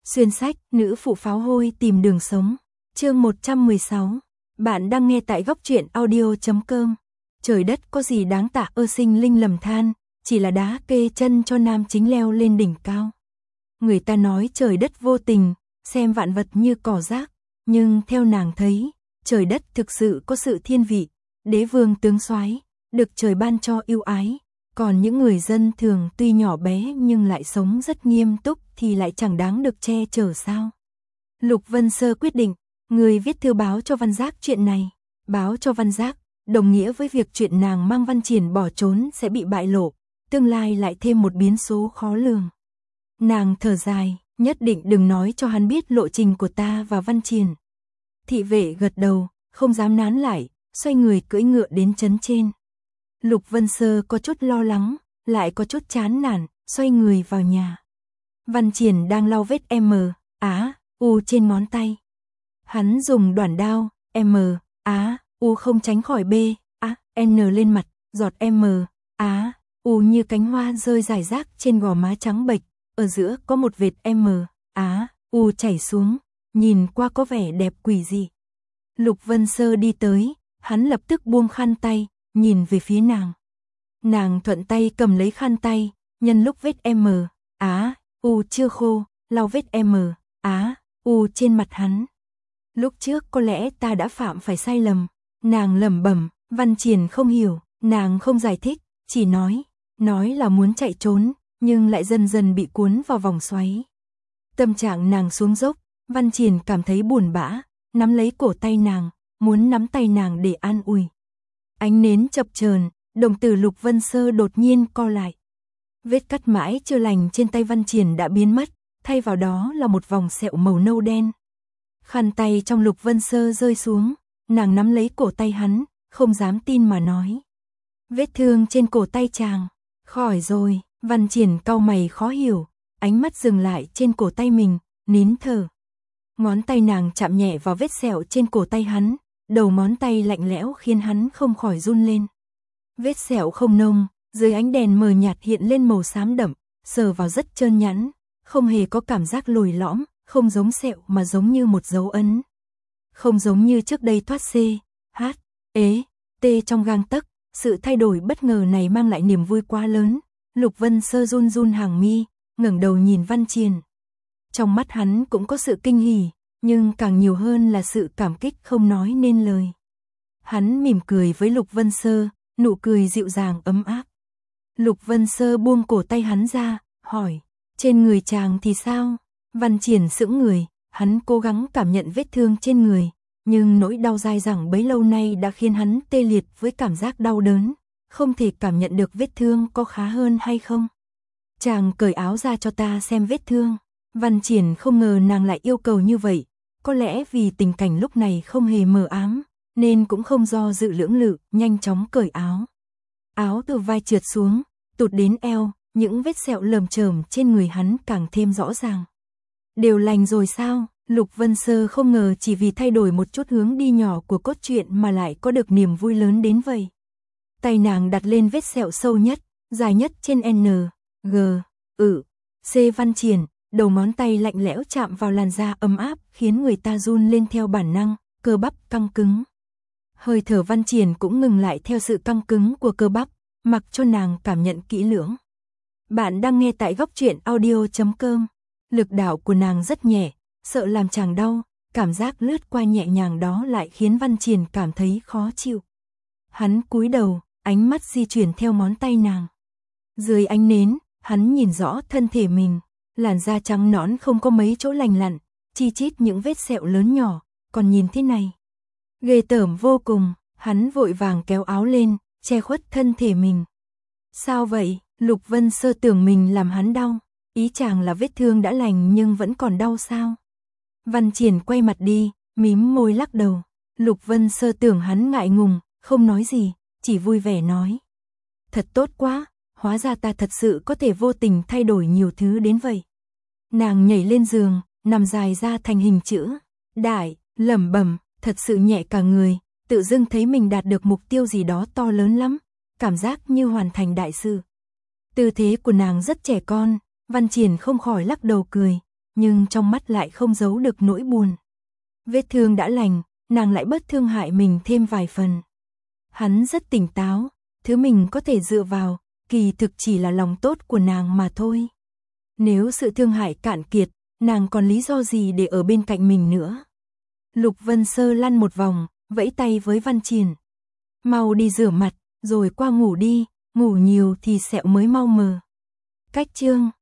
Xuyên sách, nữ phụ pháo hôi tìm đường sống. Chương 116. Bạn đang nghe tại góc truyện audio.com. Trời đất có gì đáng tả ơ, sinh linh lầm than, chỉ là đá kê chân cho nam chính leo lên đỉnh cao. Người ta nói trời đất vô tình, xem vạn vật như cỏ rác, nhưng theo nàng thấy, trời đất thực sự có sự thiên vị, đế vương tướng soái, được trời ban cho ưu ái. Còn những người dân thường tuy nhỏ bé nhưng lại sống rất nghiêm túc thì lại chẳng đáng được che chở sao? Lục Vân Sơ quyết định, người viết thư báo cho Văn Giác chuyện này. Báo cho Văn Giác, đồng nghĩa với việc chuyện nàng mang Văn Triển bỏ trốn sẽ bị bại lộ, tương lai lại thêm một biến số khó lường. Nàng thở dài, nhất định đừng nói cho hắn biết lộ trình của ta và Văn Triển. Thị vệ gật đầu, không dám nán lại, xoay người cưỡi ngựa đến trấn trên. Lục Vân Sơ có chút lo lắng, lại có chút chán nản, xoay người vào nhà. Văn Triển đang lau vết U trên ngón tay. Hắn dùng đoản đao, U không tránh khỏi N lên mặt, giọt U như cánh hoa rơi rải rác trên gò má trắng bệch, ở giữa có một vệt U chảy xuống, nhìn qua có vẻ đẹp quỷ dị. Lục Vân Sơ đi tới, hắn lập tức buông khăn tay, nhìn về phía nàng. Nàng thuận tay cầm lấy khăn tay, nhân lúc vết U chưa khô, lau vết U trên mặt hắn. Lúc trước có lẽ ta đã phạm phải sai lầm, nàng lẩm bẩm. Văn Triển không hiểu, nàng không giải thích, chỉ nói là muốn chạy trốn, nhưng lại dần dần bị cuốn vào vòng xoáy. Tâm trạng nàng xuống dốc, Văn Triển cảm thấy buồn bã, nắm lấy cổ tay nàng, muốn nắm tay nàng để an ủi. Ánh nến chập chờn, đồng tử Lục Vân Sơ đột nhiên co lại. Vết cắt mãi chưa lành trên tay Văn Triển đã biến mất, thay vào đó là một vòng sẹo màu nâu đen. Khăn tay trong Lục Vân Sơ rơi xuống, nàng nắm lấy cổ tay hắn, không dám tin mà nói. Vết thương trên cổ tay chàng, khỏi rồi. Văn Triển cau mày khó hiểu, ánh mắt dừng lại trên cổ tay mình, nín thở. Ngón tay nàng chạm nhẹ vào vết sẹo trên cổ tay hắn, đầu ngón tay lạnh lẽo khiến hắn không khỏi run lên. Vết sẹo không nông, dưới ánh đèn mờ nhạt hiện lên màu xám đậm, sờ vào rất trơn nhẵn, không hề có cảm giác lồi lõm, không giống sẹo mà giống như một dấu ấn. Không giống như trước đây thoát T trong gang tấc, sự thay đổi bất ngờ này mang lại niềm vui quá lớn. Lục Vân Sơ run run hàng mi, ngẩng đầu nhìn Văn Triển. Trong mắt hắn cũng có sự kinh hỉ, nhưng càng nhiều hơn là sự cảm kích không nói nên lời. Hắn mỉm cười với Lục Vân Sơ, nụ cười dịu dàng ấm áp. Lục Vân Sơ buông cổ tay hắn ra, hỏi, trên người chàng thì sao? Văn Triển sững người, hắn cố gắng cảm nhận vết thương trên người, nhưng nỗi đau dai dẳng bấy lâu nay đã khiến hắn tê liệt với cảm giác đau đớn, không thể cảm nhận được vết thương có khá hơn hay không. Chàng cởi áo ra cho ta xem vết thương. Văn Triển không ngờ nàng lại yêu cầu như vậy, có lẽ vì tình cảnh lúc này không hề mờ ám, nên cũng không do dự lưỡng lự, nhanh chóng cởi áo. Áo từ vai trượt xuống, tụt đến eo, những vết sẹo lởm chởm trên người hắn càng thêm rõ ràng. Đều lành rồi sao? Lục Vân Sơ không ngờ chỉ vì thay đổi một chút hướng đi nhỏ của cốt truyện mà lại có được niềm vui lớn đến vậy. Tay nàng đặt lên vết sẹo sâu nhất, dài nhất trên C. Văn Triển, đầu ngón tay lạnh lẽo chạm vào làn da ấm áp khiến người ta run lên theo bản năng, cơ bắp căng cứng. Hơi thở Văn Triển cũng ngừng lại theo sự căng cứng của cơ bắp, mặc cho nàng cảm nhận kỹ lưỡng. Bạn đang nghe tại góc truyện audio.com. Lực đạo của nàng rất nhẹ, sợ làm chàng đau, cảm giác lướt qua nhẹ nhàng đó lại khiến Văn Triển cảm thấy khó chịu. Hắn cúi đầu, ánh mắt di chuyển theo ngón tay nàng. Dưới ánh nến, hắn nhìn rõ thân thể mình, làn da trắng nõn không có mấy chỗ lành lặn, chi chít những vết sẹo lớn nhỏ, còn nhìn thế này. Ghê tởm vô cùng, hắn vội vàng kéo áo lên, che khuất thân thể mình. Sao vậy? Lục Vân Sơ tưởng mình làm hắn đau, ý chàng là vết thương đã lành nhưng vẫn còn đau sao? Văn Triển quay mặt đi, mím môi lắc đầu. Lục Vân Sơ tưởng hắn ngại ngùng, không nói gì, chỉ vui vẻ nói. Thật tốt quá, hóa ra ta thật sự có thể vô tình thay đổi nhiều thứ đến vậy. Nàng nhảy lên giường, nằm dài ra thành hình chữ đại, lẩm bẩm, thật sự nhẹ cả người, tự dưng thấy mình đạt được mục tiêu gì đó to lớn lắm, cảm giác như hoàn thành đại sự. Tư thế của nàng rất trẻ con, Văn Triển không khỏi lắc đầu cười, nhưng trong mắt lại không giấu được nỗi buồn. Vết thương đã lành, nàng lại bớt thương hại mình thêm vài phần. Hắn rất tỉnh táo, thứ mình có thể dựa vào, kỳ thực chỉ là lòng tốt của nàng mà thôi. Nếu sự thương hại cạn kiệt, nàng còn lý do gì để ở bên cạnh mình nữa. Lục Vân Sơ lăn một vòng, vẫy tay với Văn Triển. Mau đi rửa mặt, rồi qua ngủ đi, ngủ nhiều thì sẹo mới mau mờ. Cách chương